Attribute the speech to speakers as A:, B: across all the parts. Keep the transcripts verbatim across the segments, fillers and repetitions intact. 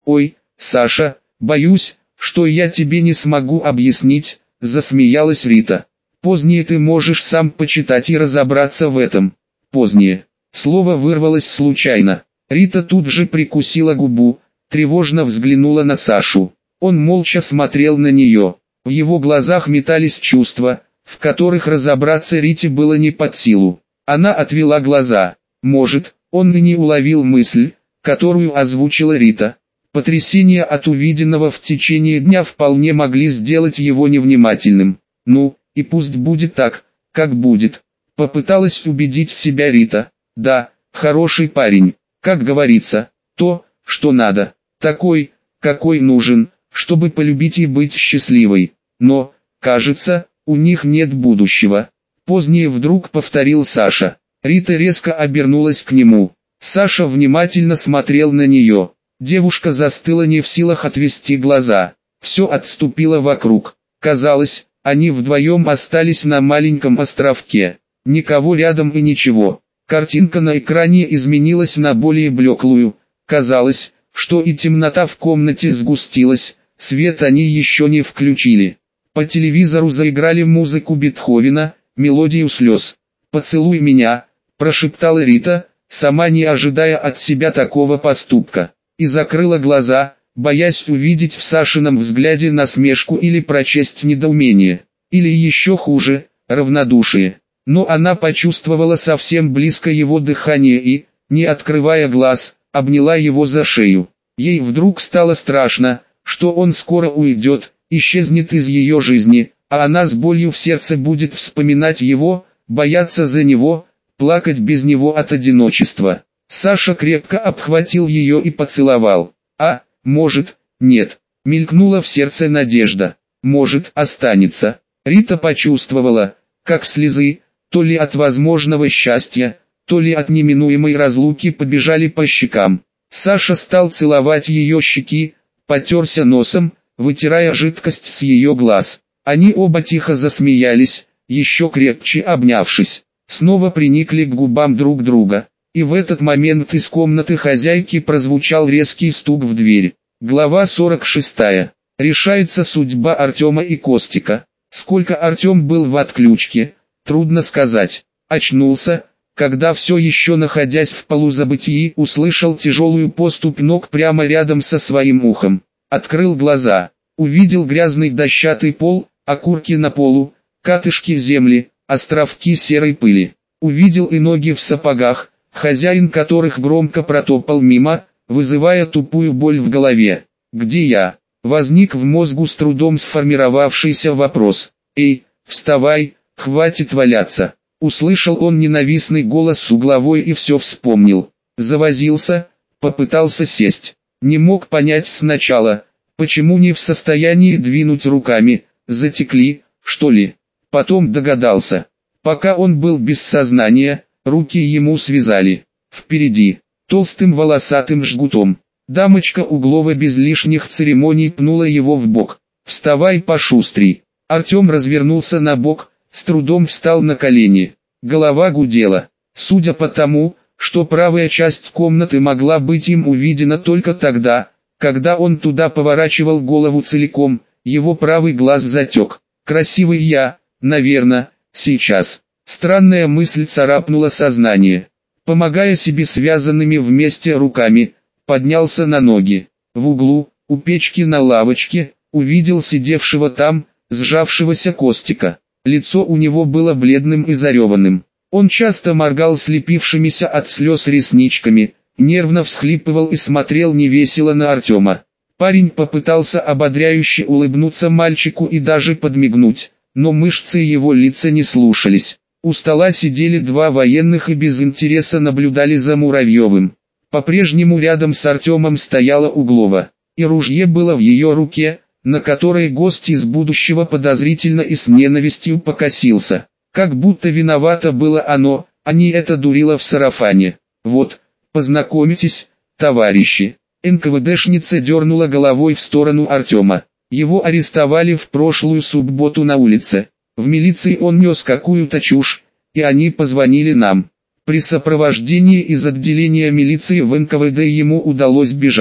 A: Ой, Саша, боюсь, что я тебе не смогу объяснить, засмеялась Рита. Позднее ты можешь сам почитать и разобраться в этом. Позднее. Слово вырвалось случайно. Рита тут же прикусила губу, тревожно взглянула на Сашу. Он молча смотрел на нее. В его глазах метались чувства, в которых разобраться Рите было не под силу. Она отвела глаза. Может, он и не уловил мысль, которую озвучила Рита. Потрясения от увиденного в течение дня вполне могли сделать его невнимательным. Ну, и пусть будет так, как будет. Попыталась убедить себя Рита. Да, хороший парень, как говорится, то, что надо. Такой, какой нужен, чтобы полюбить и быть счастливой. Но, кажется, у них нет будущего. Позднее вдруг повторил Саша. Рита резко обернулась к нему. Саша внимательно смотрел на нее. Девушка застыла не в силах отвести глаза. Все отступило вокруг. Казалось, они вдвоем остались на маленьком островке. Никого рядом и ничего. Картинка на экране изменилась на более блеклую. Казалось, что и темнота в комнате сгустилась, свет они еще не включили. По телевизору заиграли музыку Бетховена, мелодию слез. «Поцелуй меня», – прошептала Рита, сама не ожидая от себя такого поступка. И закрыла глаза, боясь увидеть в Сашином взгляде насмешку или прочесть недоумение. Или еще хуже, равнодушие. Но она почувствовала совсем близко его дыхание и, не открывая глаз, обняла его за шею. Ей вдруг стало страшно, что он скоро уйдет, исчезнет из ее жизни, а она с болью в сердце будет вспоминать его, бояться за него, плакать без него от одиночества. Саша крепко обхватил ее и поцеловал. А, может, нет. Мелькнула в сердце надежда. Может, останется. Рита почувствовала, как слезы, то ли от возможного счастья, то ли от неминуемой разлуки побежали по щекам. Саша стал целовать ее щеки, потерся носом, вытирая жидкость с ее глаз. Они оба тихо засмеялись, еще крепче обнявшись. Снова приникли к губам друг друга. И в этот момент из комнаты хозяйки прозвучал резкий стук в дверь. Глава сорок шестая. Решается судьба Артема и Костика. Сколько Артем был в отключке, трудно сказать. Очнулся, когда все еще находясь в полузабытии, услышал тяжелую поступь ног прямо рядом со своим ухом. Открыл глаза, увидел грязный дощатый пол, окурки на полу, катышки земли, островки серой пыли. Увидел и ноги в сапогах, хозяин которых громко протопал мимо, вызывая тупую боль в голове. «Где я?» — возник в мозгу с трудом сформировавшийся вопрос. «Эй, вставай, хватит валяться!» Услышал он ненавистный голос с угловой и все вспомнил. Завозился, попытался сесть. Не мог понять сначала, почему не в состоянии двинуть руками, затекли, что ли. Потом догадался. Пока он был без сознания, руки ему связали. Впереди, толстым волосатым жгутом. Дамочка Углова без лишних церемоний пнула его в бок. «Вставай пошустрей!» Артем развернулся на бок, с трудом встал на колени. Голова гудела. Судя по тому, что правая часть комнаты могла быть им увидена только тогда, когда он туда поворачивал голову целиком, его правый глаз затек. «Красивый я, наверное, сейчас». Странная мысль царапнула сознание. Помогая себе связанными вместе руками, поднялся на ноги. В углу, у печки на лавочке, увидел сидевшего там, сжавшегося Костика. Лицо у него было бледным и зареванным. Он часто моргал слепившимися от слез ресничками, нервно всхлипывал и смотрел невесело на Артема. Парень попытался ободряюще улыбнуться мальчику и даже подмигнуть, но мышцы его лица не слушались. У стола сидели два военных и без интереса наблюдали за Муравьевым. По-прежнему рядом с Артемом стояла Углова, и ружье было в ее руке, на которое гость из будущего подозрительно и с ненавистью покосился. Как будто виновато было оно, а не это дурило в сарафане. «Вот, познакомитесь, товарищи». эн ка вэ дэшница дернула головой в сторону Артема. Его арестовали в прошлую субботу на улице. В милиции он нес какую-то чушь, и они позвонили нам. При сопровождении из отделения милиции в эн ка вэ дэ ему удалось бежать.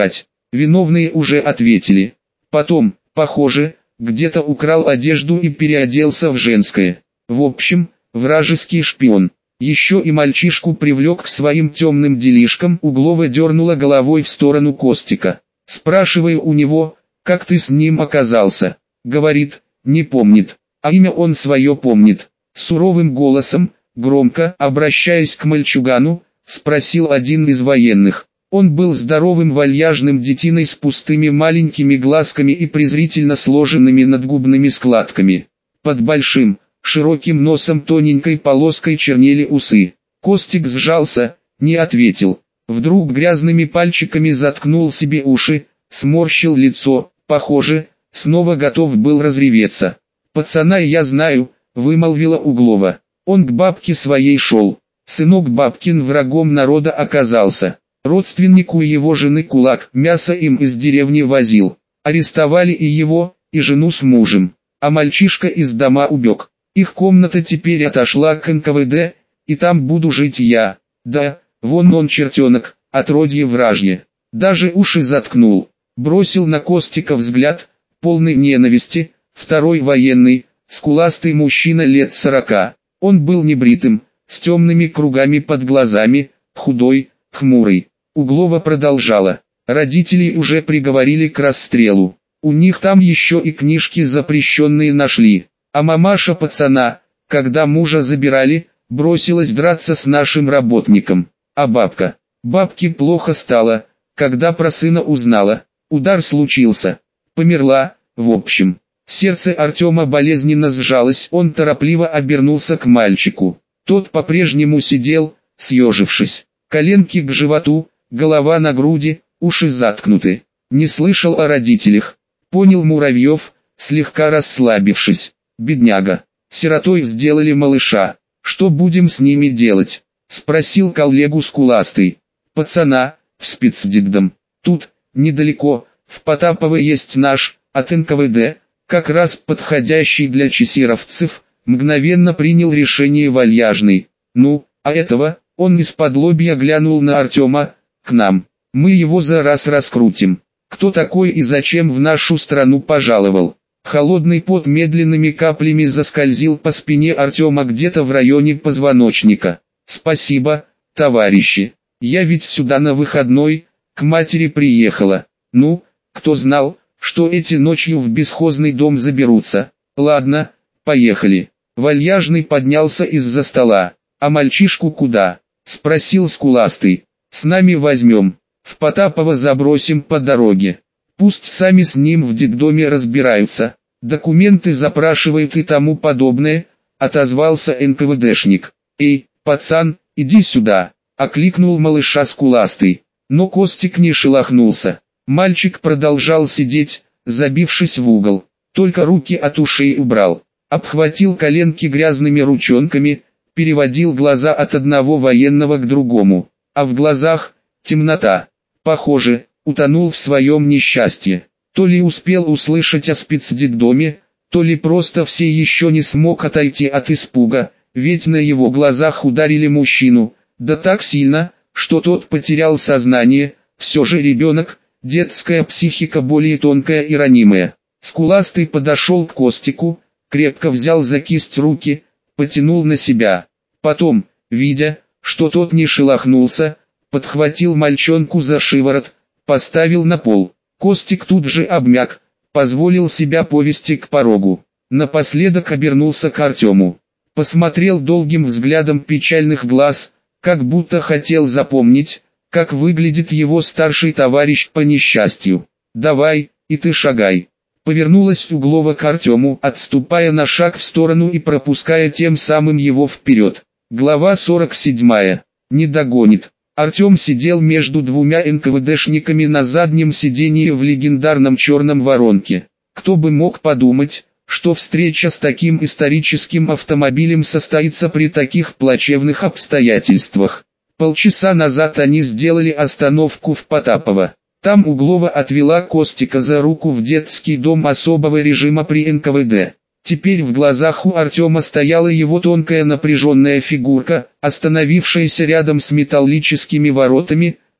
A: Виновные уже ответили. Потом, похоже, где-то украл одежду и переоделся в женское. В общем, вражеский шпион. Еще и мальчишку привлек к своим темным делишкам. Углова дернула головой в сторону Костика. Спрашиваю у него, как ты с ним оказался. Говорит, не помнит, а имя он свое помнит. Суровым голосом, громко, обращаясь к мальчугану, спросил один из военных. Он был здоровым вальяжным детиной с пустыми маленькими глазками и презрительно сложенными надгубными складками. Под большим, широким носом тоненькой полоской чернели усы. Костик сжался, не ответил. Вдруг грязными пальчиками заткнул себе уши, сморщил лицо, похоже, снова готов был разреветься. «Пацана я знаю», — вымолвила Углова. «Он к бабке своей шел. Сынок бабкин врагом народа оказался. Родственнику его жены кулак мясо им из деревни возил. Арестовали и его, и жену с мужем. А мальчишка из дома убег. Их комната теперь отошла к эн ка вэ дэ, и там буду жить я. Да, вон он чертенок, отродье вражье». Даже уши заткнул. Бросил на Костика взгляд, полный ненависти. Второй военный, скуластый мужчина лет сорока. Он был небритым, с темными кругами под глазами, худой, хмурый. Углова продолжала. Родители уже приговорили к расстрелу. У них там еще и книжки запрещенные нашли. А мамаша пацана, когда мужа забирали, бросилась драться с нашим работником. А бабка? Бабке плохо стало, когда про сына узнала. Удар случился. Померла, в общем. Сердце Артема болезненно сжалось, он торопливо обернулся к мальчику. Тот по-прежнему сидел, съежившись. Коленки к животу, голова на груди, уши заткнуты. Не слышал о родителях. Понял Муравьев, слегка расслабившись. Бедняга. Сиротой сделали малыша. Что будем с ними делать? Спросил коллегу скуластый. Пацана, в спецдитдом. Тут, недалеко, в Потапово есть наш, от эн ка вэ дэ, как раз подходящий для чесеровцев, мгновенно принял решение вальяжный. Ну, а этого, он из-под-лобья глянул на Артема, к нам. Мы его за раз раскрутим. Кто такой и зачем в нашу страну пожаловал? Холодный пот медленными каплями заскользил по спине Артема где-то в районе позвоночника. Спасибо, товарищи. Я ведь сюда на выходной, к матери приехала. Ну, кто знал, что эти ночью в бесхозный дом заберутся. Ладно, поехали. Вальяжный поднялся из-за стола. А мальчишку куда? Спросил скуластый. С нами возьмем. В Потапово забросим по дороге. Пусть сами с ним в детдоме разбираются. Документы запрашивают и тому подобное, отозвался эн ка вэ дэшник. Эй, пацан, иди сюда, окликнул малыша скуластый. Но Костик не шелохнулся. Мальчик продолжал сидеть, забившись в угол. Только руки от ушей убрал. Обхватил коленки грязными ручонками, переводил глаза от одного военного к другому. А в глазах темнота. Похоже, утонул в своем несчастье. То ли успел услышать о спецдитдоме, то ли просто все еще не смог отойти от испуга, ведь на его глазах ударили мужчину, да так сильно, что тот потерял сознание. Все же ребенок, детская психика более тонкая и ранимая. Скуластый подошел к Костику, крепко взял за кисть руки, потянул на себя. Потом, видя, что тот не шелохнулся, подхватил мальчонку за шиворот, поставил на пол. Костик тут же обмяк, позволил себя повести к порогу. Напоследок обернулся к Артему. Посмотрел долгим взглядом печальных глаз, как будто хотел запомнить, как выглядит его старший товарищ по несчастью. «Давай, и ты шагай». Повернулась Углова к Артему, отступая на шаг в сторону и пропуская тем самым его вперед. Глава сорок седьмая. Не догонит. Артем сидел между двумя эн ка вэ дэшниками на заднем сидении в легендарном черном воронке. Кто бы мог подумать, что встреча с таким историческим автомобилем состоится при таких плачевных обстоятельствах. Полчаса назад они сделали остановку в Потапово. Там Углова отвела Костика за руку в детский дом особого режима при эн ка вэ дэ. Теперь в глазах у Артема стояла его тонкая напряженная фигурка, остановившаяся рядом с металлическими воротами,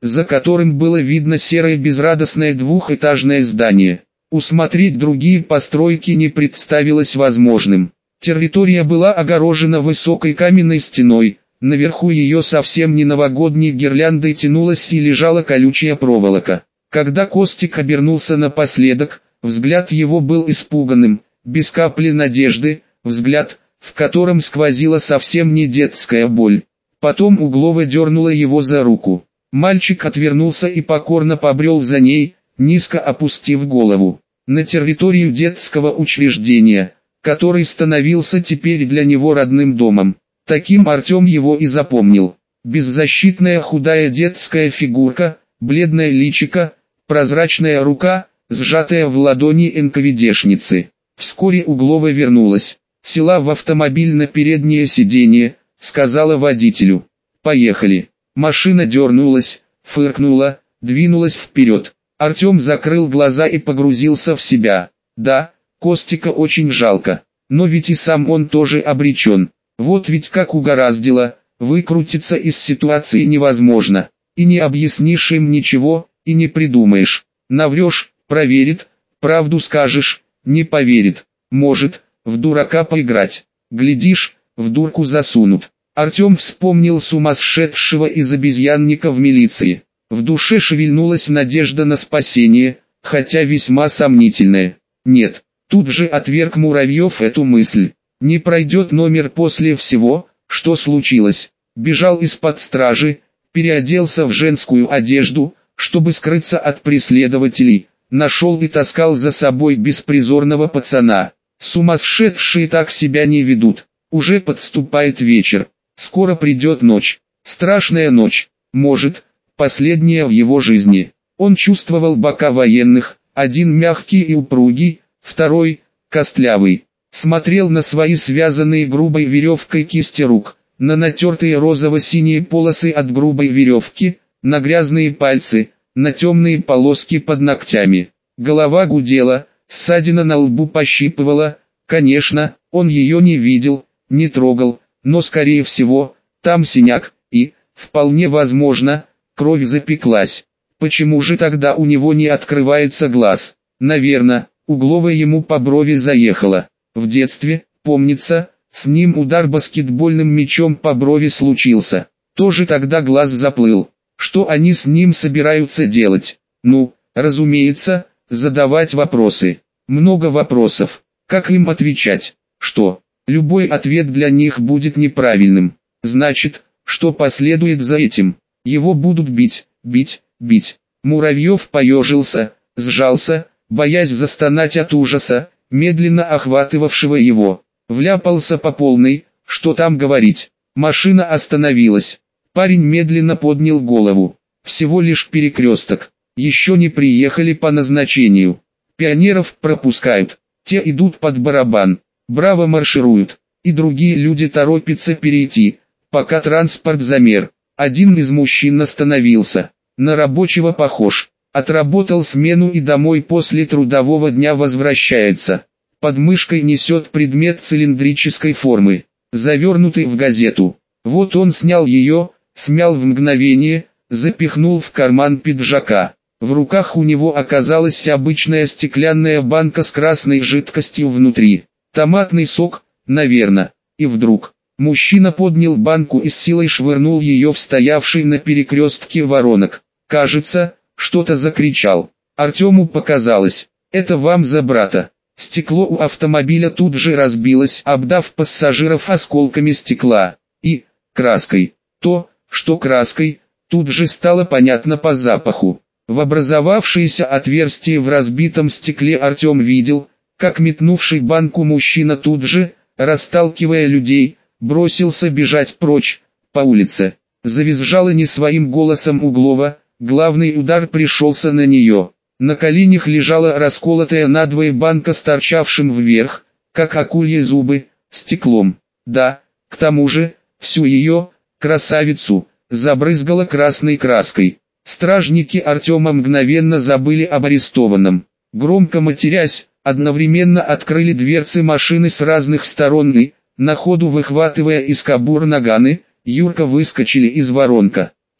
A: за которым было видно серое безрадостное двухэтажное здание. Усмотреть другие постройки не представилось возможным. Территория была огорожена высокой каменной стеной, наверху ее совсем не новогодней гирляндой тянулась и лежала колючая проволока. Когда Костик обернулся напоследок, взгляд его был испуганным, без капли надежды, взгляд, в котором сквозила совсем не детская боль. Потом Углова дернула его за руку. Мальчик отвернулся и покорно побрел за ней, низко опустив голову. На территорию детского учреждения, который становился теперь для него родным домом. Таким Артем его и запомнил. Беззащитная худая детская фигурка, бледное личико, прозрачная рука, сжатая в ладони эн ка вэ дэшницы. Вскоре Углова вернулась. Села в автомобиль на переднее сиденье, сказала водителю: «Поехали». Машина дернулась, фыркнула, двинулась вперед. Артем закрыл глаза и погрузился в себя. Да, Костика очень жалко, но ведь и сам он тоже обречен. Вот ведь как угораздило, выкрутиться из ситуации невозможно. И не объяснишь им ничего, и не придумаешь. Наврешь, проверит, правду скажешь, не поверит. Может, в дурака поиграть. Глядишь, в дурку засунут. Артем вспомнил сумасшедшего из обезьянника в милиции. В душе шевельнулась надежда на спасение, хотя весьма сомнительная. Нет, тут же отверг Муравьев эту мысль. Не пройдет номер после всего, что случилось. Бежал из-под стражи, переоделся в женскую одежду, чтобы скрыться от преследователей, нашел и таскал за собой беспризорного пацана. Сумасшедшие так себя не ведут. Уже подступает вечер. Скоро придет ночь. Страшная ночь. Может, последняя в его жизни. Он чувствовал бока военных, один мягкий и упругий, второй – костлявый. Смотрел на свои связанные грубой веревкой кисти рук, на натертые розово-синие полосы от грубой веревки, на грязные пальцы, на темные полоски под ногтями. Голова гудела, ссадина на лбу пощипывала. Конечно, он ее не видел, не трогал, но скорее всего, там синяк, и, вполне возможно, кровь запеклась. Почему же тогда у него не открывается глаз? Наверное, Углова ему по брови заехала. В детстве, помнится, с ним удар баскетбольным мячом по брови случился. Тоже тогда глаз заплыл. Что они с ним собираются делать? Ну, разумеется, задавать вопросы. Много вопросов. Как им отвечать? Что? Любой ответ для них будет неправильным. Значит, что последует за этим? Его будут бить, бить, бить. Муравьев поежился, сжался, боясь застонать от ужаса, медленно охватывавшего его. Вляпался по полной, что там говорить. Машина остановилась. Парень медленно поднял голову. Всего лишь перекресток. Еще не приехали по назначению. Пионеров пропускают. Те идут под барабан. Браво маршируют. И другие люди торопятся перейти, пока транспорт замер. Один из мужчин остановился. На рабочего похож. Отработал смену и домой после трудового дня возвращается. Под мышкой несет предмет цилиндрической формы, завернутый в газету. Вот он снял ее, смял в мгновение, запихнул в карман пиджака. В руках у него оказалась обычная стеклянная банка с красной жидкостью внутри. Томатный сок, наверное. И вдруг, мужчина поднял банку и с силой швырнул ее в стоявший на перекрестке воронок. Кажется, что-то закричал. Артему показалось, это вам за брата. Стекло у автомобиля тут же разбилось, обдав пассажиров осколками стекла. И, краской. То, что краской, тут же стало понятно по запаху. В образовавшееся отверстие в разбитом стекле Артем видел, как метнувший банку мужчина тут же, расталкивая людей, бросился бежать прочь, по улице. Завизжала не своим голосом Углова, главный удар пришелся на нее. На коленях лежала расколотая надвое банка с торчавшим вверх, как акульи зубы, стеклом. Да, к тому же, всю ее, красавицу, забрызгала красной краской. Стражники Артема мгновенно забыли об арестованном. Громко матерясь, одновременно открыли дверцы машины с разных сторон и, на ходу выхватывая из кобур наганы, Юрка выскочили из воронка.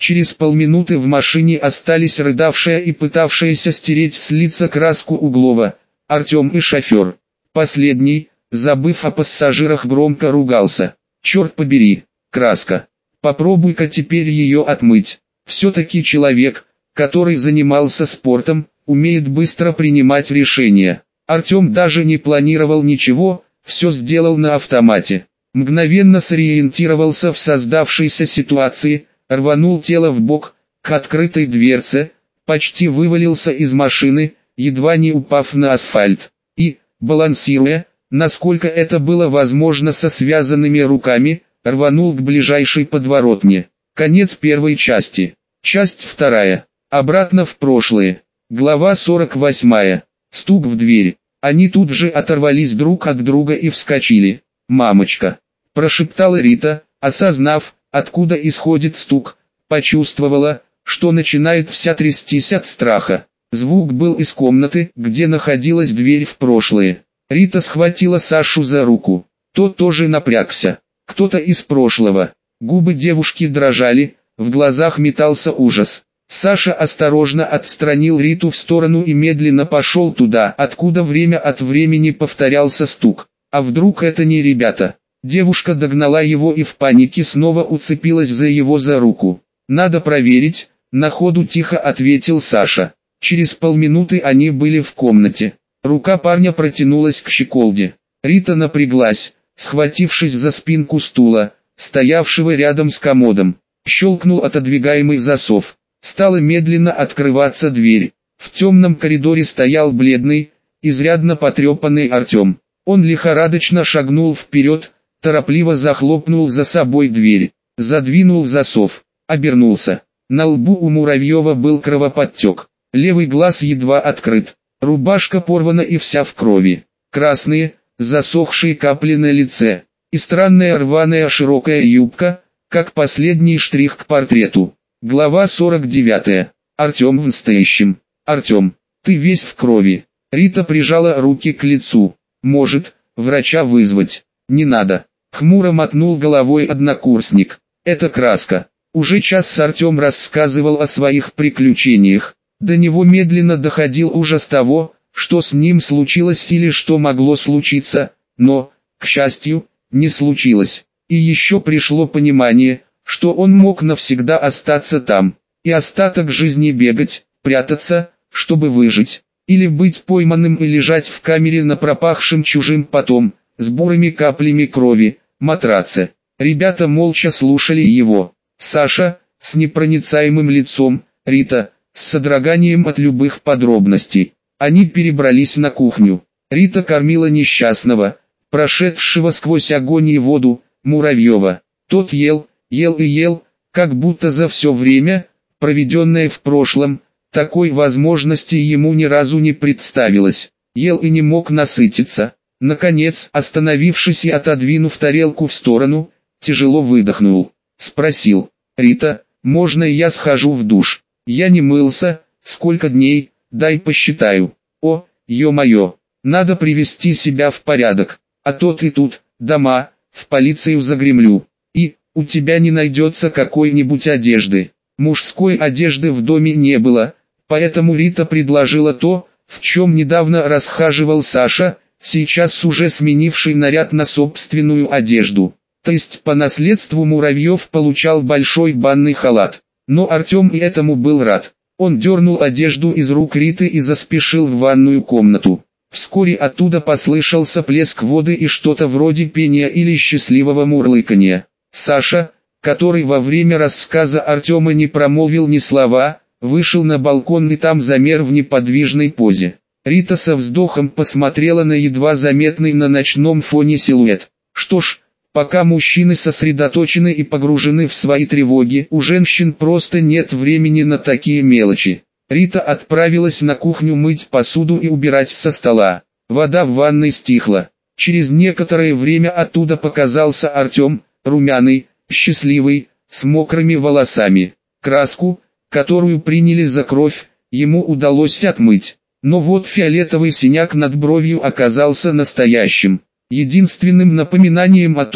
A: Через полминуты в машине остались рыдавшая и пытавшаяся стереть с лица краску Углова, Артем и шофер. Последний, забыв о пассажирах, громко ругался. «Черт побери, Краска, попробуй-ка теперь ее отмыть». Все-таки человек, который занимался спортом, умеет быстро принимать решения. Артем даже не планировал ничего, все сделал на автомате. Мгновенно сориентировался в создавшейся ситуации, рванул тело в бок, к открытой дверце, почти вывалился из машины, едва не упав на асфальт. И, балансируя, насколько это было возможно со связанными руками, рванул к ближайшей подворотне. Конец первой части. Часть вторая. Обратно в прошлое. Глава сорок восьмая. Стук в дверь. Они тут же оторвались друг от друга и вскочили. «Мамочка!» – прошептала Рита, осознав, откуда исходит стук, почувствовала, что начинает вся трястись от страха. Звук был из комнаты, где находилась дверь в прошлое. Рита схватила Сашу за руку. Тот тоже напрягся. Кто-то из прошлого. Губы девушки дрожали, в глазах метался ужас. Саша осторожно отстранил Риту в сторону и медленно пошел туда, откуда время от времени повторялся стук. А вдруг это не ребята? Девушка догнала его и в панике снова уцепилась за его за руку. «Надо проверить», — на ходу тихо ответил Саша. Через полминуты они были в комнате. Рука парня протянулась к щеколде. Рита напряглась, схватившись за спинку стула, стоявшего рядом с комодом. Щелкнул отодвигаемый засов. Стала медленно открываться дверь. В темном коридоре стоял бледный, изрядно потрепанный Артем. Он лихорадочно шагнул вперед, торопливо захлопнул за собой дверь, задвинул засов, обернулся. На лбу у Муравьева был кровоподтек. Левый глаз едва открыт. Рубашка порвана и вся в крови. Красные, засохшие капли на лице. И странная рваная широкая юбка, как последний штрих к портрету. Глава сорок девятая. Артем в настоящем. «Артем, ты весь в крови». Рита прижала руки к лицу. «Может, врача вызвать?» «Не надо». Хмуро мотнул головой однокурсник. «Это Краска». Уже час Артем рассказывал о своих приключениях. До него медленно доходил ужас того, что с ним случилось или что могло случиться, но, к счастью, не случилось. И еще пришло понимание, что он мог навсегда остаться там, и остаток жизни бегать, прятаться, чтобы выжить, или быть пойманным и лежать в камере на пропахшем чужим потом, с бурыми каплями крови, матраце. Ребята молча слушали его. Саша, с непроницаемым лицом, Рита, с содроганием от любых подробностей. Они перебрались на кухню. Рита кормила несчастного, прошедшего сквозь огонь и воду, Муравьева. Тот ел, ел и ел, как будто за все время, проведенное в прошлом, такой возможности ему ни разу не представилось. Ел и не мог насытиться. Наконец, остановившись и отодвинув тарелку в сторону, тяжело выдохнул. Спросил: «Рита, можно я схожу в душ? Я не мылся, сколько дней, дай посчитаю». «О, ё-моё, надо привести себя в порядок, а то ты тут, дома, в полицию загремлю. И, у тебя не найдется какой-нибудь одежды». Мужской одежды в доме не было, поэтому Рита предложила то, в чем недавно расхаживал Саша, сейчас уже сменивший наряд на собственную одежду. То есть по наследству Муравьев получал большой банный халат. Но Артем и этому был рад. Он дернул одежду из рук Риты и заспешил в ванную комнату. Вскоре оттуда послышался плеск воды и что-то вроде пения или счастливого мурлыканья. Саша, который во время рассказа Артема не промолвил ни слова, вышел на балкон и там замер в неподвижной позе. Рита со вздохом посмотрела на едва заметный на ночном фоне силуэт. Что ж, пока мужчины сосредоточены и погружены в свои тревоги, у женщин просто нет времени на такие мелочи. Рита отправилась на кухню мыть посуду и убирать со стола. Вода в ванной стихла. Через некоторое время оттуда показался Артем, румяный, счастливый, с мокрыми волосами. Краску, которую приняли за кровь, ему удалось отмыть. Но вот фиолетовый синяк над бровью оказался настоящим. Единственным напоминанием о том,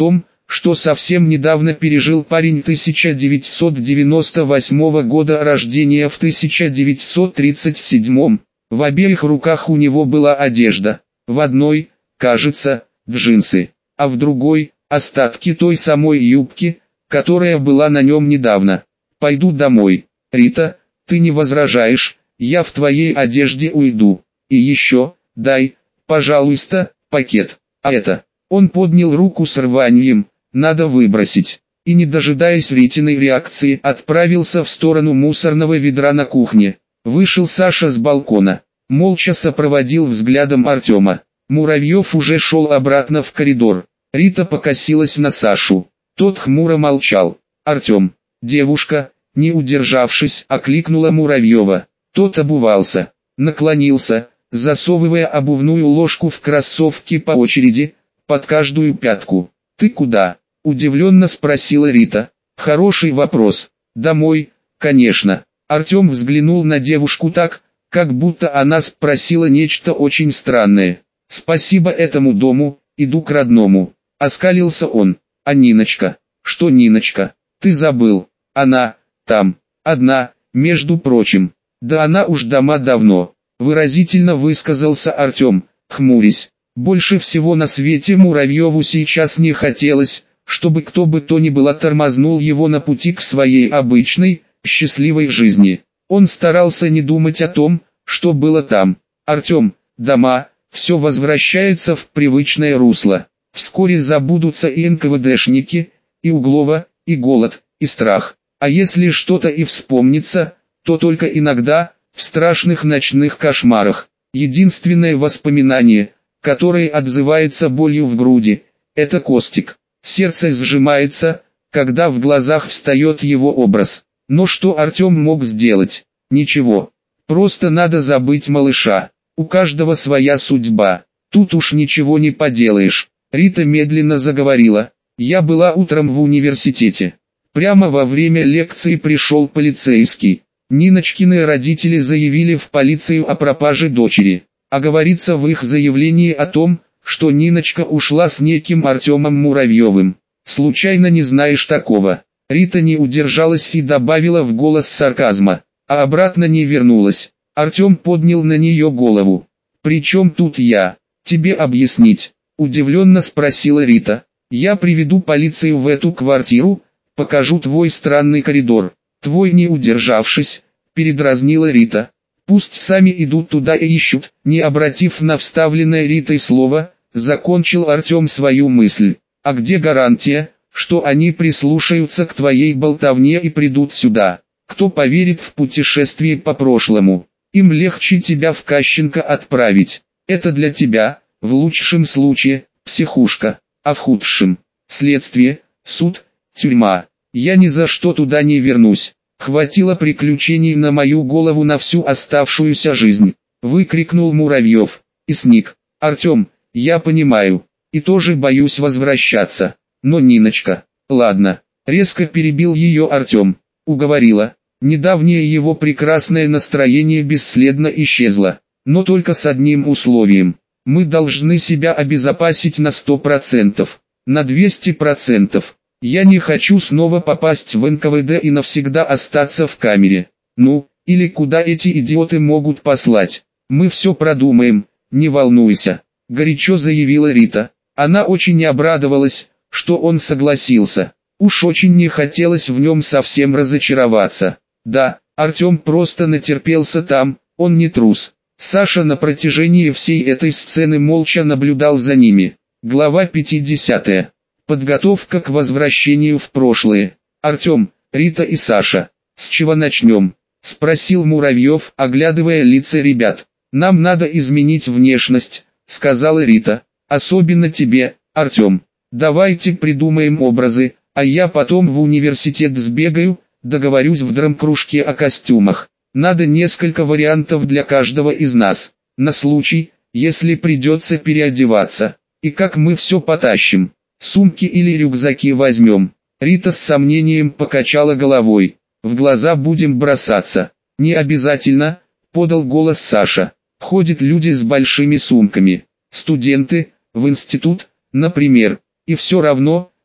A: что совсем недавно пережил парень тысяча девятьсот девяносто восьмого года рождения в тысяча девятьсот тридцать седьмом. В обеих руках у него была одежда. В одной, кажется, джинсы, а в другой – остатки той самой юбки, которая была на нем недавно. «Пойду домой. Рита, ты не возражаешь, я в твоей одежде уйду. И еще, дай, пожалуйста, пакет. А это...» Он поднял руку с рванием, «надо выбросить». И не дожидаясь Ритиной реакции, отправился в сторону мусорного ведра на кухне. Вышел Саша с балкона. Молча сопроводил взглядом Артема. Муравьев уже шел обратно в коридор. Рита покосилась на Сашу. Тот хмуро молчал. «Артем». Девушка, не удержавшись, окликнула Муравьева. Тот обувался. Наклонился, засовывая обувную ложку в кроссовки по очереди, под каждую пятку. «Ты куда?» – удивленно спросила Рита. «Хороший вопрос. Домой, конечно». Артем взглянул на девушку так, как будто она спросила нечто очень странное. «Спасибо этому дому, иду к родному». Оскалился он. «А Ниночка?» «Что Ниночка? Ты забыл. Она, там, одна, между прочим». «Да она уж дома давно», – выразительно высказался Артем, хмурясь. Больше всего на свете Муравьеву сейчас не хотелось, чтобы кто бы то ни было тормознул его на пути к своей обычной, счастливой жизни. Он старался не думать о том, что было там. «Артем, дома, все возвращается в привычное русло. Вскоре забудутся и эн ка вэ дэшники, и Углова, и голод, и страх. А если что-то и вспомнится, то только иногда, в страшных ночных кошмарах. Единственное воспоминание, которое отзывается болью в груди, это Костик. Сердце сжимается, когда в глазах встает его образ. Но что Артем мог сделать? Ничего. Просто надо забыть малыша. У каждого своя судьба. Тут уж ничего не поделаешь». Рита медленно заговорила. «Я была утром в университете. Прямо во время лекции пришел полицейский. Ниночкины родители заявили в полицию о пропаже дочери. А говорится в их заявлении о том, что Ниночка ушла с неким Артемом Муравьевым. Случайно не знаешь такого?» Рита не удержалась и добавила в голос сарказма. «А обратно не вернулась». Артем поднял на нее голову. «При чем тут я? Тебе объяснить?» – удивленно спросила Рита. «Я приведу полицию в эту квартиру, покажу твой странный коридор». «Твой», не удержавшись, передразнила Рита. «Пусть сами идут туда и ищут», не обратив на вставленное Ритой слово, закончил Артем свою мысль. «А где гарантия, что они прислушаются к твоей болтовне и придут сюда? Кто поверит в путешествие по прошлому? Им легче тебя в Кащенко отправить. Это для тебя, в лучшем случае, психушка, а в худшем – следствие, суд, тюрьма. Я ни за что туда не вернусь. Хватило приключений на мою голову на всю оставшуюся жизнь», – выкрикнул Муравьев. И сник. «Артем, я понимаю, и тоже боюсь возвращаться. Но Ниночка...» «Ладно», – резко перебил ее Артем. Уговорила. Недавнее его прекрасное настроение бесследно исчезло. Но только с одним условием. Мы должны себя обезопасить на сто процентов. На двести процентов. Я не хочу снова попасть в эн ка вэ дэ и навсегда остаться в камере. Ну, или куда эти идиоты могут послать. Мы все продумаем, не волнуйся», – горячо заявила Рита. Она очень обрадовалась, что он согласился. Уж очень не хотелось в нем совсем разочароваться. Да, Артем просто натерпелся там, он не трус. Саша на протяжении всей этой сцены молча наблюдал за ними. Глава пятидесятая. Подготовка к возвращению в прошлое. «Артем, Рита и Саша, с чего начнем?» – спросил Муравьев, оглядывая лица ребят. «Нам надо изменить внешность», – сказала Рита. «Особенно тебе, Артем. Давайте придумаем образы, а я потом в университет сбегаю, договорюсь в драм-кружке о костюмах. Надо несколько вариантов для каждого из нас, на случай, если придется переодеваться. И как мы все потащим? Сумки или рюкзаки возьмем?» Рита с сомнением покачала головой. «В глаза будем бросаться». «Не обязательно», — подал голос Саша. «Ходят люди с большими сумками. Студенты, в институт, например. И все равно,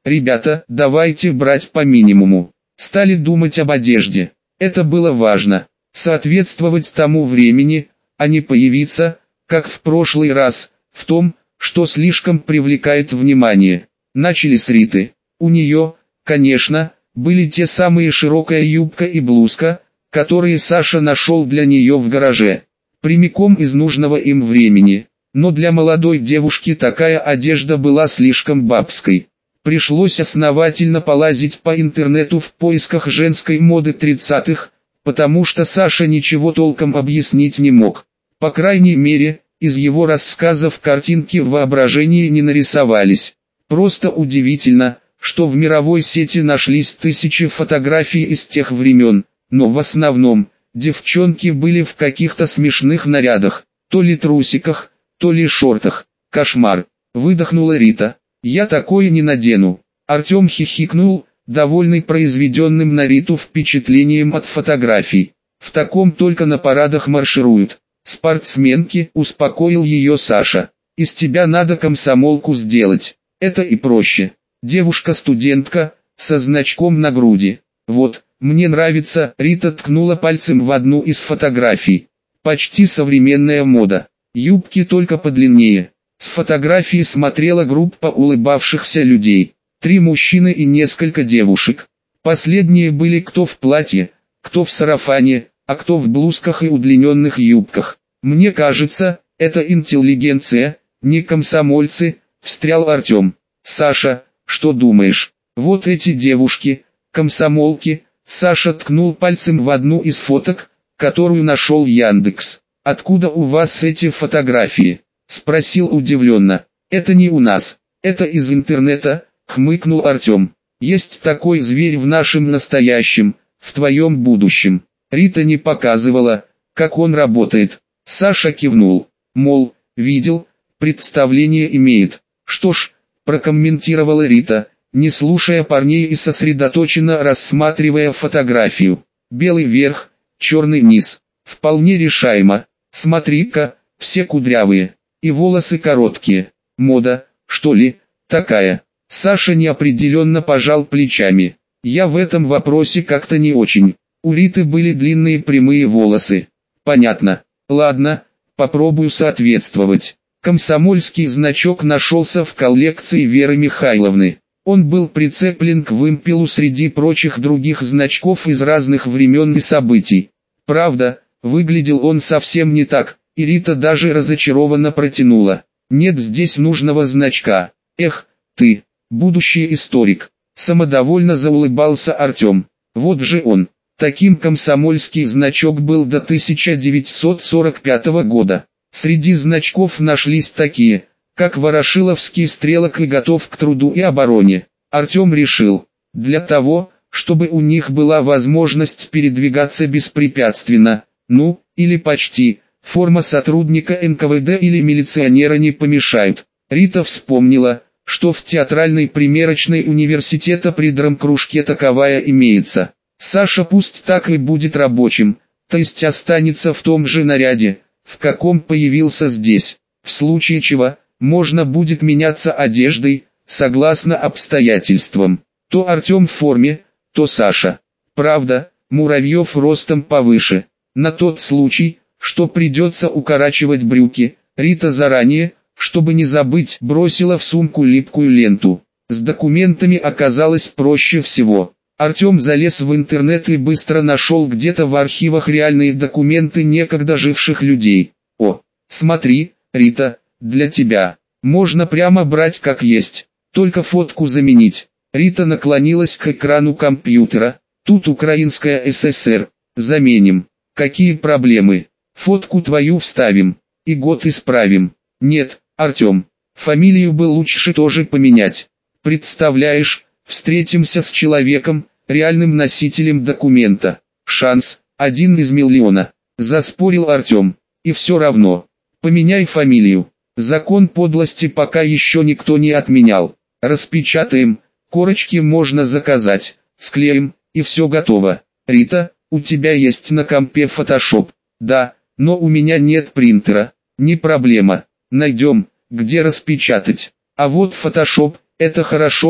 A: Ребята, давайте брать по минимуму. Стали думать об одежде. Это было важно. Соответствовать тому времени, а не появиться, как в прошлый раз, в том, что слишком привлекает внимание. Начали с Риты. У нее, конечно, были те самые широкая юбка и блузка, которые Саша нашел для нее в гараже. Прямиком из нужного им времени. Но для молодой девушки такая одежда была слишком бабской. Пришлось основательно полазить по интернету в поисках женской моды тридцатых, потому что Саша ничего толком объяснить не мог. По крайней мере, из его рассказов картинки в воображении не нарисовались. Просто удивительно, что в мировой сети нашлись тысячи фотографий из тех времен, но в основном, девчонки были в каких-то смешных нарядах, то ли трусиках, то ли шортах. Кошмар, выдохнула Рита. Я такое не надену. Артем хихикнул, довольный произведенным на Риту впечатлением от фотографий. В таком только на парадах маршируют. Спортсменки, успокоил ее Саша. Из тебя надо комсомолку сделать. Это и проще. Девушка-студентка, со значком на груди. Вот, мне нравится, Рита ткнула пальцем в одну из фотографий. Почти современная мода. Юбки только подлиннее. С фотографии смотрела группа улыбавшихся людей. Три мужчины и несколько девушек. Последние были кто в платье, кто в сарафане, а кто в блузках и удлиненных юбках. Мне кажется, это интеллигенция, не комсомольцы, встрял Артем. Саша, что думаешь? Вот эти девушки, комсомолки. Саша ткнул пальцем в одну из фоток, которую нашел Яндекс. Откуда у вас эти фотографии? Спросил удивленно. Это не у нас, это из интернета, хмыкнул Артем. Есть такой зверь в нашем настоящем, в твоем будущем. Рита не показывала, как он работает. Саша кивнул, мол, видел, представление имеет. Что ж, прокомментировала Рита, не слушая парней и сосредоточенно рассматривая фотографию. Белый верх, черный низ. Вполне решаемо. Смотри-ка, все кудрявые. И волосы короткие. Мода, что ли, такая? Саша неопределенно пожал плечами. Я в этом вопросе как-то не очень. У Риты были длинные прямые волосы. Понятно. Ладно, попробую соответствовать. Комсомольский значок нашелся в коллекции Веры Михайловны. Он был прицеплен к вымпелу среди прочих других значков из разных времен и событий. Правда, выглядел он совсем не так. И Рита даже разочарованно протянула. Нет здесь нужного значка. Эх, ты, будущий историк. Самодовольно заулыбался Артем. Вот же он. Таким комсомольский значок был до тысяча девятьсот сорок пятого года. Среди значков нашлись такие, как Ворошиловский стрелок и готов к труду и обороне. Артем решил, для того, чтобы у них была возможность передвигаться беспрепятственно, ну, или почти, форма сотрудника эн ка вэ дэ или милиционера не помешают. Рита вспомнила, что в театральной примерочной университета при драмкружке таковая имеется. Саша пусть так и будет рабочим, то есть останется в том же наряде, в каком появился здесь. В случае чего, можно будет меняться одеждой, согласно обстоятельствам. То Артем в форме, то Саша. Правда, Муравьев ростом повыше. На тот случай, что придется укорачивать брюки, Рита заранее, чтобы не забыть, бросила в сумку липкую ленту. С документами оказалось проще всего. Артем залез в интернет и быстро нашел где-то в архивах реальные документы некогда живших людей. О, смотри, Рита, для тебя. Можно прямо брать как есть, только фотку заменить. Рита наклонилась к экрану компьютера. Тут украинская эс эс эр. Заменим. Какие проблемы? Фотку твою вставим. И год исправим. Нет, Артем, фамилию бы лучше тоже поменять. Представляешь, встретимся с человеком, реальным носителем документа. Шанс, один из миллиона. Заспорил Артем. И все равно. Поменяй фамилию. Закон подлости пока еще никто не отменял. Распечатаем, корочки можно заказать, склеим, и все готово. Рита, у тебя есть на компе фотошоп? Да, но у меня нет принтера. Не проблема. Найдем, где распечатать. А вот фотошоп, это хорошо,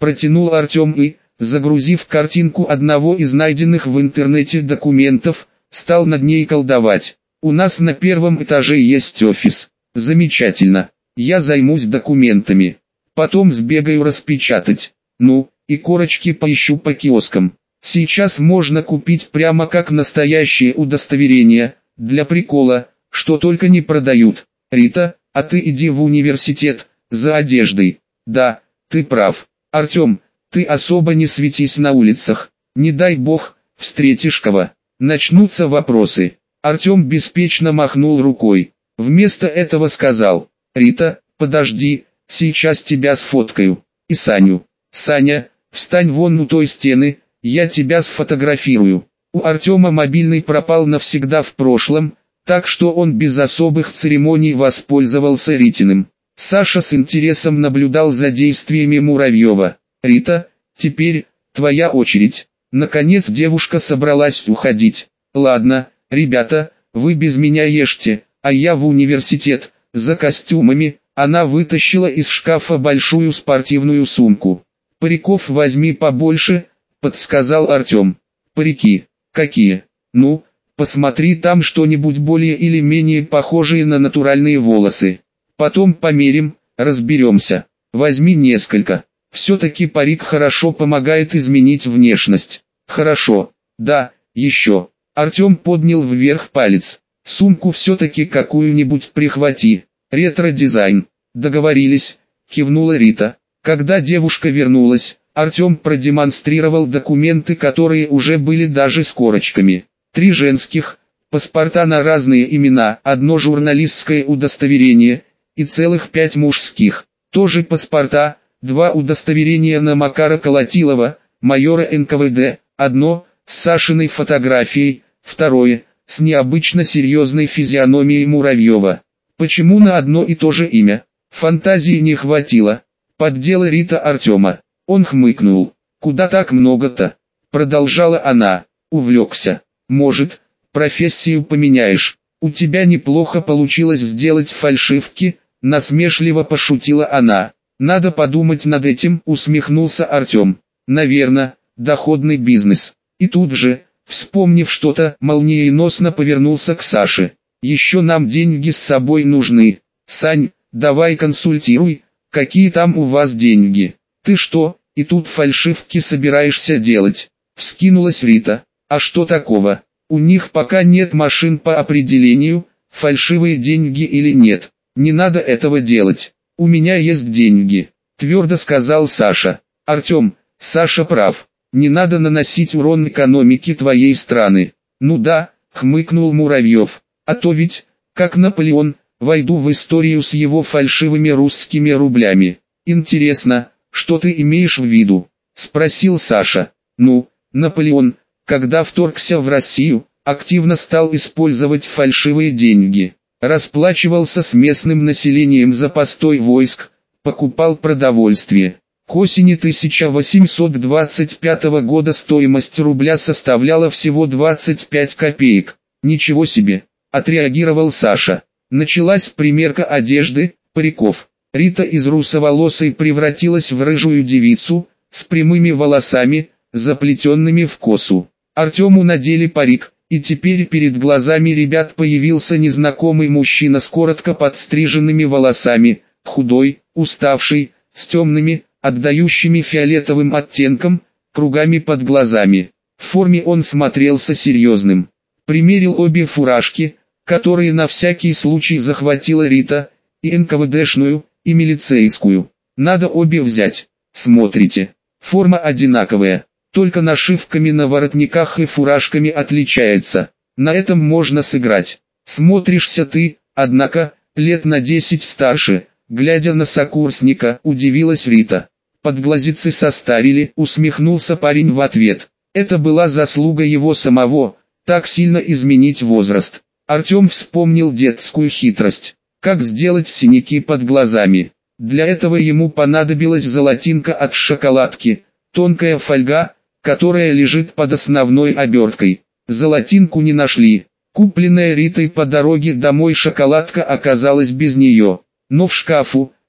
A: Протянул Артем и, загрузив картинку одного из найденных в интернете документов, стал над ней колдовать. У нас на первом этаже есть офис. Замечательно. Я займусь документами. Потом сбегаю распечатать. Ну, и корочки поищу по киоскам. Сейчас можно купить прямо как настоящее удостоверение, для прикола, что только не продают. Рита, а ты иди в университет, за одеждой. Да, ты прав. Артем, ты особо не светись на улицах. Не дай бог, встретишь кого. Начнутся вопросы. Артем беспечно махнул рукой. Вместо этого сказал: Рита, подожди, сейчас тебя сфоткаю. И Саню. Саня, встань вон у той стены, я тебя сфотографирую. У Артема мобильный пропал навсегда в прошлом, так что он без особых церемоний воспользовался Ритиным. Саша с интересом наблюдал за действиями Муравьева. Рита, теперь твоя очередь. Наконец девушка собралась уходить. Ладно, ребята, вы без меня ешьте, а я в университет, за костюмами. Она вытащила из шкафа большую спортивную сумку. Париков возьми побольше, подсказал Артем. Парики? Какие? Ну, посмотри там что-нибудь более или менее похожее на натуральные волосы. Потом померим, разберемся. Возьми несколько. Все-таки парик хорошо помогает изменить внешность. Хорошо. Да, еще. Артем поднял вверх палец. Сумку все-таки какую-нибудь прихвати. Ретро-дизайн. Договорились, кивнула Рита. Когда девушка вернулась, Артем продемонстрировал документы, которые уже были даже с корочками. Три женских, паспорта на разные имена, одно журналистское удостоверение и целых пять мужских. Тоже паспорта, два удостоверения на Макара Колотилова, майора эн ка вэ дэ, одно с Сашиной фотографией, второе с необычно серьезной физиономией Муравьева. Почему на одно и то же имя? Фантазии не хватило. Поддела Рита Артема. Он хмыкнул. Куда так много-то? Продолжала она. Увлекся. Может, профессию поменяешь? У тебя неплохо получилось сделать фальшивки, насмешливо пошутила она. Надо подумать над этим, усмехнулся Артем. Наверно, доходный бизнес. И тут же, вспомнив что-то, молниеносно повернулся к Саше. Еще нам деньги с собой нужны. Сань, давай консультируй, какие там у вас деньги. Ты что, и тут фальшивки собираешься делать? Вскинулась Рита. А что такого? У них пока нет машин по определению, фальшивые деньги или нет. Не надо этого делать. У меня есть деньги, твердо сказал Саша. Артем, Саша прав. Не надо наносить урон экономике твоей страны. Ну да, хмыкнул Муравьев. А то ведь, как Наполеон, войду в историю с его фальшивыми русскими рублями. Интересно, что ты имеешь в виду? Спросил Саша. Ну, Наполеон, когда вторгся в Россию, активно стал использовать фальшивые деньги. Расплачивался с местным населением за постой войск, покупал продовольствие. К осени тысяча восемьсот двадцать пятого года стоимость рубля составляла всего двадцать пять копеек. Ничего себе, отреагировал Саша. Началась примерка одежды, париков. Рита из русоволосой превратилась в рыжую девицу, с прямыми волосами, заплетенными в косу. Артему надели парик, и теперь перед глазами ребят появился незнакомый мужчина с коротко подстриженными волосами, худой, уставший, с темными, отдающими фиолетовым оттенком, кругами под глазами. В форме он смотрелся серьезным. Примерил обе фуражки, которые на всякий случай захватила Рита, и эн ка вэ дэшную, и милицейскую. Надо обе взять. Смотрите, форма одинаковая, только нашивками на воротниках и фуражками отличается. На этом можно сыграть. Смотришься ты, однако, лет на десять старше, глядя на сокурсника, удивилась Рита. Подглазицы состарили, усмехнулся парень в ответ. Это была заслуга его самого, так сильно изменить возраст. Артем вспомнил детскую хитрость. Как сделать синяки под глазами? Для этого ему понадобилась золотинка от шоколадки, тонкая фольга, которая лежит под основной оберткой. Золотинку не нашли. Купленная Ритой по дороге домой шоколадка оказалась без нее. Но в шкафу,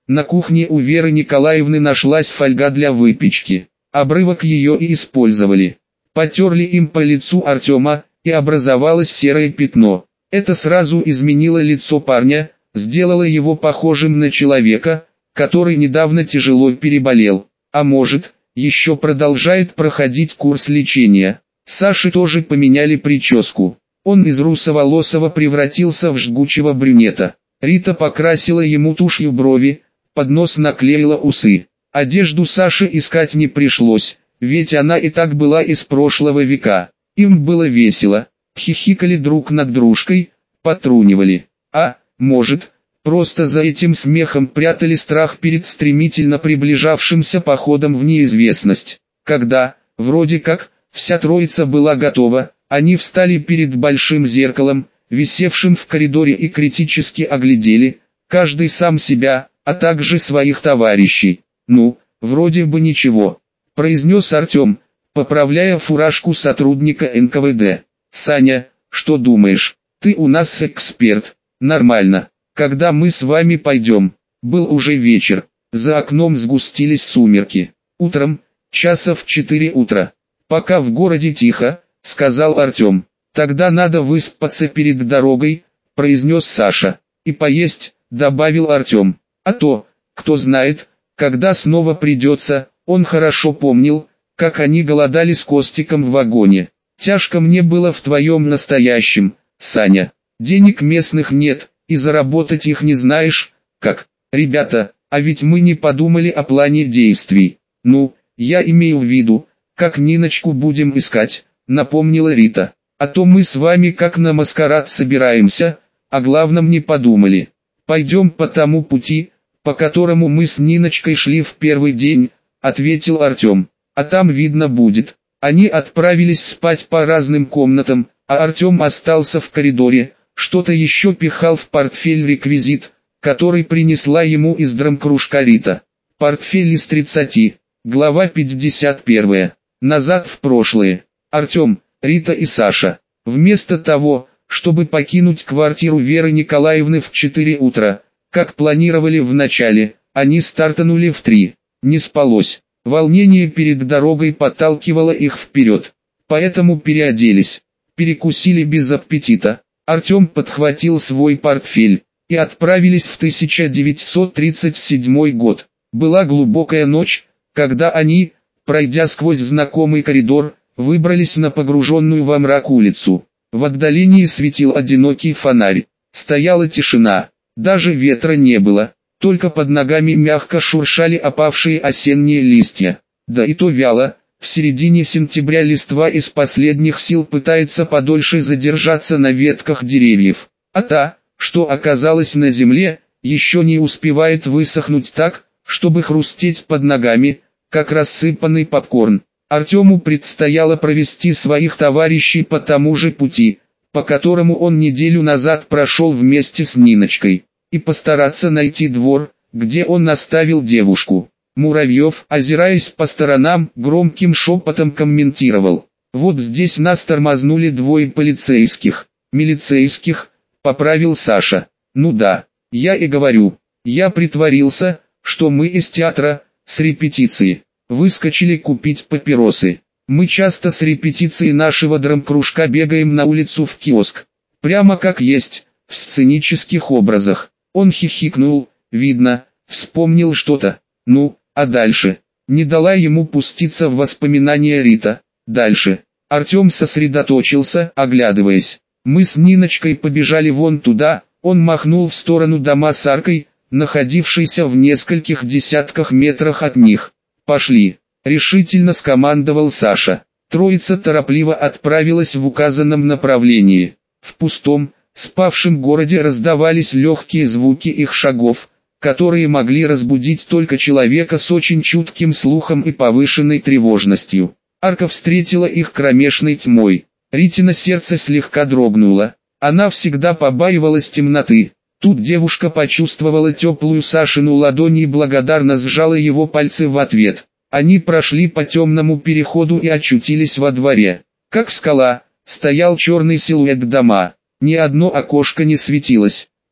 A: На кухне у Веры Николаевны нашлась фольга для выпечки. Обрывок ее и использовали. Потерли им по лицу Артема, и образовалось серое пятно. Это сразу изменило лицо парня, сделало его похожим на человека, который недавно тяжело переболел, а может, еще продолжает проходить курс лечения. Саше тоже поменяли прическу. Он из русоволосого превратился в жгучего брюнета. Рита покрасила ему тушью брови, под нос наклеила усы. Одежду Саше искать не пришлось, ведь она и так была из прошлого века. Им было весело, хихикали друг над дружкой, потрунивали. А, может, просто за этим смехом прятали страх перед стремительно приближавшимся походом в неизвестность. Когда, вроде как, вся троица была готова, они встали перед большим зеркалом, висевшим в коридоре, и критически оглядели, каждый сам себя, а также своих товарищей. «Ну, вроде бы ничего», — произнес Артем, поправляя фуражку сотрудника эн ка вэ дэ. «Саня, что думаешь? Ты у нас эксперт». «Нормально. Когда мы с вами пойдем?» Был уже вечер. За окном сгустились сумерки. Утром, часа в четыре утра. «Пока в городе тихо», — сказал Артем. «Тогда надо выспаться перед дорогой», — произнес Саша. «И поесть», — добавил Артем. «А то, кто знает, когда снова придется». Он хорошо помнил, как они голодали с Костиком в вагоне. «Тяжко мне было в твоем настоящем, Саня. Денег местных нет, и заработать их не знаешь, как. Ребята, а ведь мы не подумали о плане действий». «Ну, я имею в виду, как Ниночку будем искать», — напомнила Рита. «А то мы с вами как на маскарад собираемся, о главном не подумали. Пойдем по тому пути, по которому мы с Ниночкой шли в первый день», — ответил Артем. «А там видно будет». Они отправились спать по разным комнатам, а Артем остался в коридоре, что-то еще пихал в портфель реквизит, который принесла ему из драмкружка Рита. Портфель из тридцати. Глава пятьдесят первая. Назад в прошлое. Артем, Рита и Саша. Вместо того, чтобы покинуть квартиру Веры Николаевны в четыре утра, как планировали в начале, они стартанули в три. Не спалось. Волнение перед дорогой подталкивало их вперед. Поэтому переоделись. Перекусили без аппетита. Артем подхватил свой портфель, и отправились в тысяча девятьсот тридцать седьмой год. Была глубокая ночь, когда они, пройдя сквозь знакомый коридор, выбрались на погруженную во мрак улицу. В отдалении светил одинокий фонарь. Стояла тишина, даже ветра не было, только под ногами мягко шуршали опавшие осенние листья. Да и то вяло, в середине сентября листва из последних сил пытается подольше задержаться на ветках деревьев, а та, что оказалась на земле, еще не успевает высохнуть так, чтобы хрустеть под ногами, как рассыпанный попкорн. Артему предстояло провести своих товарищей по тому же пути, по которому он неделю назад прошел вместе с Ниночкой, и постараться найти двор, где он оставил девушку. Муравьев, озираясь по сторонам, громким шепотом комментировал: «Вот здесь нас тормознули двое полицейских». «Милицейских», — поправил Саша. «Ну да, я и говорю, я притворился, что мы из театра, с репетиции. Выскочили купить папиросы. Мы часто с репетиции нашего драмкружка бегаем на улицу в киоск. Прямо как есть, в сценических образах». Он хихикнул, видно, вспомнил что-то. «Ну, а дальше?» Не дала ему пуститься в воспоминания Рита. «Дальше». Артем сосредоточился, оглядываясь. «Мы с Ниночкой побежали вон туда», он махнул в сторону дома с аркой, находившейся в нескольких десятках метрах от них. «Пошли», — решительно скомандовал Саша. Троица торопливо отправилась в указанном направлении. В пустом, спавшем городе раздавались легкие звуки их шагов, которые могли разбудить только человека с очень чутким слухом и повышенной тревожностью. Арка встретила их кромешной тьмой. Ритина сердце слегка дрогнуло. Она всегда побаивалась темноты. Тут девушка почувствовала теплую Сашину ладонь и благодарно сжала его пальцы в ответ. Они прошли по темному переходу и очутились во дворе. Как скала, стоял черный силуэт дома. Ни одно окошко не светилось.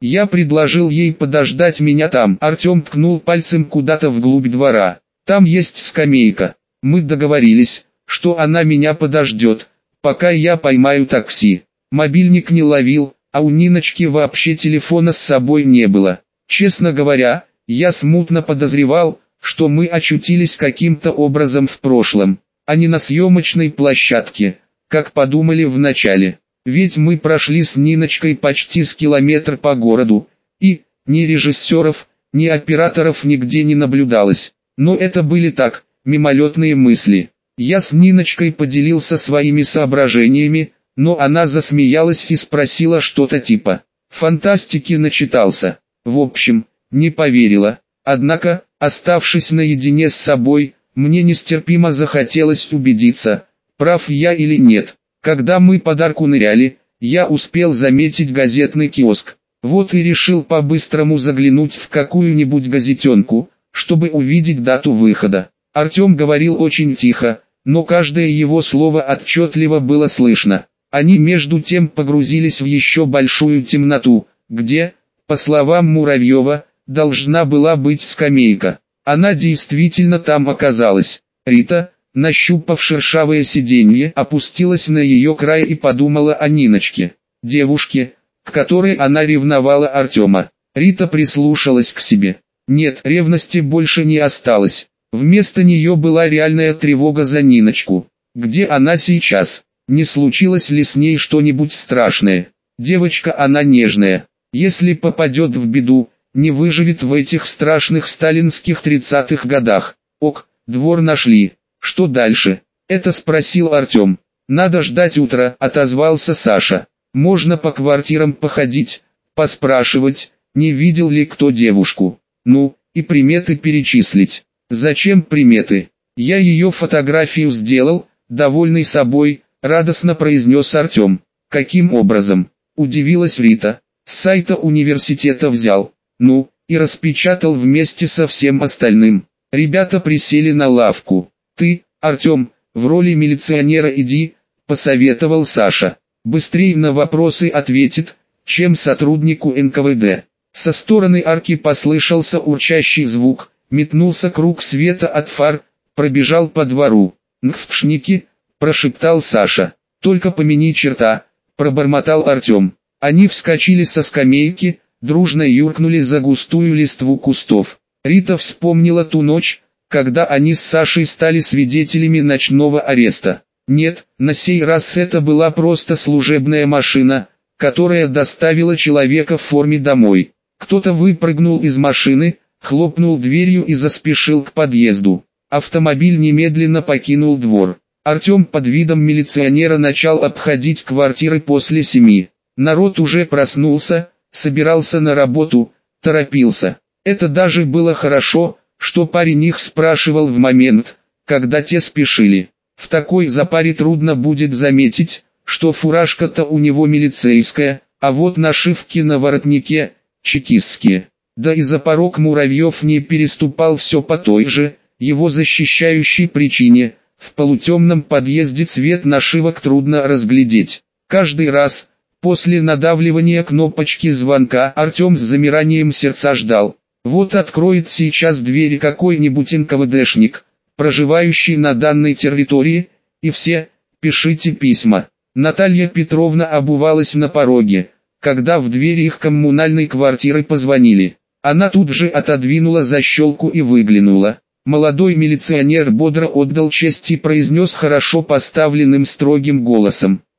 A: Я предложил ей подождать меня там. Артем ткнул пальцем куда-то вглубь двора. Там есть скамейка. Мы договорились, что она меня подождет, пока я поймаю такси. Мобильник не ловил, а у Ниночки вообще телефона с собой не было. Честно говоря, я смутно подозревал, что мы очутились каким-то образом в прошлом, а не на съемочной площадке, как подумали вначале. Ведь мы прошли с Ниночкой почти с километр по городу, и ни режиссеров, ни операторов нигде не наблюдалось. Но это были так, мимолетные мысли. Я с Ниночкой поделился своими соображениями, но она засмеялась и спросила что-то типа «фантастики начитался». В общем, не поверила. Однако, оставшись наедине с собой, мне нестерпимо захотелось убедиться, прав я или нет. Когда мы под арку ныряли, я успел заметить газетный киоск. Вот и решил по-быстрому заглянуть в какую-нибудь газетенку, чтобы увидеть дату выхода. Артем говорил очень тихо, но каждое его слово отчетливо было слышно. Они между тем погрузились в еще большую темноту, где, по словам Муравьева, должна была быть скамейка. Она действительно там оказалась. Рита, нащупав шершавое сиденье, опустилась на ее край и подумала о Ниночке, девушке, к которой она ревновала Артема. Рита прислушалась к себе. Нет, ревности больше не осталось. Вместо нее была реальная тревога за Ниночку. Где она сейчас? Не случилось ли с ней что-нибудь страшное? Девочка она нежная. Если попадет в беду, не выживет в этих страшных сталинских тридцатых годах. Ок, двор нашли. Что дальше? Это спросил Артем. Надо ждать утра, отозвался Саша. Можно по квартирам походить, поспрашивать, не видел ли кто девушку. Ну, и приметы перечислить. Зачем приметы? Я ее фотографию сделал, довольный собой, радостно произнес Артем. Каким образом? Удивилась Рита. С сайта университета взял. Ну, и распечатал вместе со всем остальным. Ребята присели на лавку. Ты, Артем, в роли милиционера иди, посоветовал Саша. Быстрее на вопросы ответит, чем сотруднику эн ка вэ дэ. Со стороны арки послышался урчащий звук, метнулся круг света от фар, пробежал по двору. «Нхфшники», прошептал Саша. «Только помяни черта», пробормотал Артем. Они вскочили со скамейки, дружно юркнули за густую листву кустов. Рита вспомнила ту ночь, когда они с Сашей стали свидетелями ночного ареста. Нет, на сей раз это была просто служебная машина, которая доставила человека в форме домой. Кто-то выпрыгнул из машины, хлопнул дверью и заспешил к подъезду. Автомобиль немедленно покинул двор. Артем под видом милиционера начал обходить квартиры после семи. Народ уже проснулся, собирался на работу, торопился. Это даже было хорошо, что парень их спрашивал в момент, когда те спешили. В такой запаре трудно будет заметить, что фуражка-то у него милицейская, а вот нашивки на воротнике – чекистские. Да и за порог Муравьев не переступал все по той же, его защищающей причине. В полутемном подъезде цвет нашивок трудно разглядеть. Каждый раз, после надавливания кнопочки звонка, Артем с замиранием сердца ждал. Вот откроет сейчас двери какой-нибудь эн ка вэ дэшник, проживающий на данной территории, и все, пишите письма. Наталья Петровна обувалась на пороге, когда в двери их коммунальной квартиры позвонили. Она тут же отодвинула защелку и выглянула. Молодой милиционер бодро отдал честь и произнес хорошо поставленным строгим голосом: